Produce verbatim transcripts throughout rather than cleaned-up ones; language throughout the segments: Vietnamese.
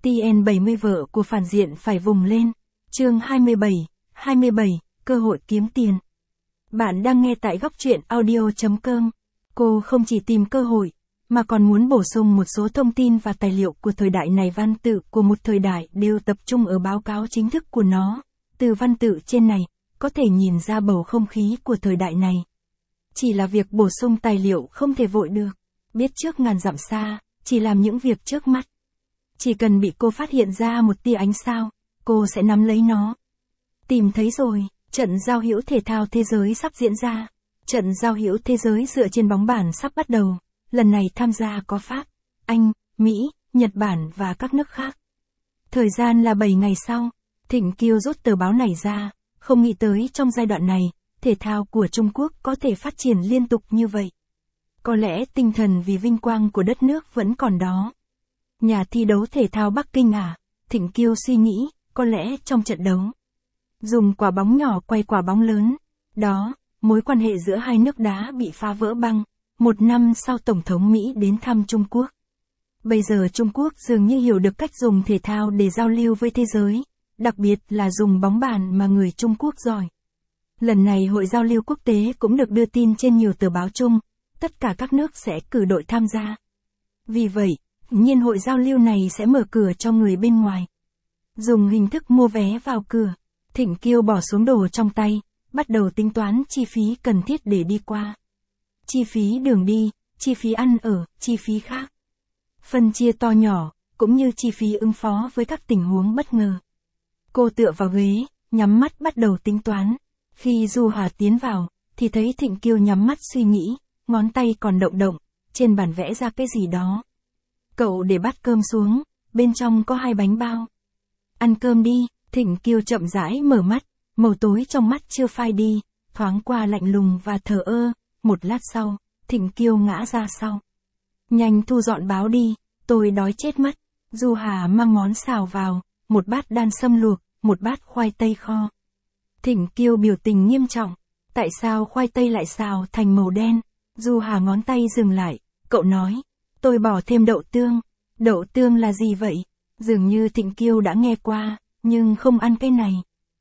T N bảy mươi vợ của phản diện phải vùng lên. Chương hai mươi bảy, hai mươi bảy, cơ hội kiếm tiền. Bạn đang nghe tại góc truyện audio chấm com. Cô không chỉ tìm cơ hội, mà còn muốn bổ sung một số thông tin và tài liệu của thời đại này. Văn tự của một thời đại đều tập trung ở báo cáo chính thức của nó. Từ văn tự trên này, có thể nhìn ra bầu không khí của thời đại này. Chỉ là việc bổ sung tài liệu không thể vội được. Biết trước ngàn dặm xa, chỉ làm những việc trước mắt. Chỉ cần bị cô phát hiện ra một tia ánh sao, cô sẽ nắm lấy nó. Tìm thấy rồi, trận giao hữu thể thao thế giới sắp diễn ra. Trận giao hữu thế giới dựa trên bóng bàn sắp bắt đầu. Lần này tham gia có Pháp, Anh, Mỹ, Nhật Bản và các nước khác. Thời gian là bảy ngày sau. Thịnh Kiêu rút tờ báo này ra, không nghĩ tới trong giai đoạn này, thể thao của Trung Quốc có thể phát triển liên tục như vậy. Có lẽ tinh thần vì vinh quang của đất nước vẫn còn đó. Nhà thi đấu thể thao Bắc Kinh à? Thịnh Kiêu suy nghĩ, có lẽ trong trận đấu. Dùng quả bóng nhỏ quay quả bóng lớn. Đó, mối quan hệ giữa hai nước đã bị phá vỡ băng. Một năm sau Tổng thống Mỹ đến thăm Trung Quốc. Bây giờ Trung Quốc dường như hiểu được cách dùng thể thao để giao lưu với thế giới. Đặc biệt là dùng bóng bàn mà người Trung Quốc giỏi. Lần này hội giao lưu quốc tế cũng được đưa tin trên nhiều tờ báo chung. Tất cả các nước sẽ cử đội tham gia. Vì vậy, nhiên hội giao lưu này sẽ mở cửa cho người bên ngoài. Dùng hình thức mua vé vào cửa. Thịnh Kiêu bỏ xuống đồ trong tay, bắt đầu tính toán chi phí cần thiết để đi qua. Chi phí đường đi, chi phí ăn ở, chi phí khác. Phân chia to nhỏ, cũng như chi phí ứng phó với các tình huống bất ngờ. Cô tựa vào ghế, nhắm mắt bắt đầu tính toán. Khi Du Hà tiến vào, thì thấy Thịnh Kiêu nhắm mắt suy nghĩ, ngón tay còn động động, trên bàn vẽ ra cái gì đó. Cậu để bát cơm xuống, bên trong có hai bánh bao. Ăn cơm đi, Thịnh Kiêu chậm rãi mở mắt, màu tối trong mắt chưa phai đi, thoáng qua lạnh lùng và thờ ơ. Một lát sau, Thịnh Kiêu ngã ra sau. Nhanh thu dọn báo đi, tôi đói chết mất. Du Hà mang món xào vào, một bát đan sâm luộc, một bát khoai tây kho. Thịnh Kiêu biểu tình nghiêm trọng, tại sao khoai tây lại xào thành màu đen? Du Hà ngón tay dừng lại, cậu nói, tôi bỏ thêm đậu tương. Đậu tương là gì vậy? Dường như Thịnh Kiêu đã nghe qua, nhưng không ăn cái này.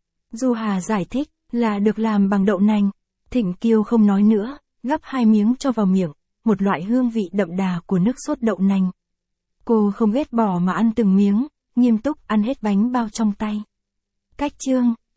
Du Hà giải thích, là được làm bằng đậu nành. Thịnh Kiêu không nói nữa, gắp hai miếng cho vào miệng, một loại hương vị đậm đà của nước sốt đậu nành. Cô không ghét bỏ mà ăn từng miếng, nghiêm túc ăn hết bánh bao trong tay. Cách chương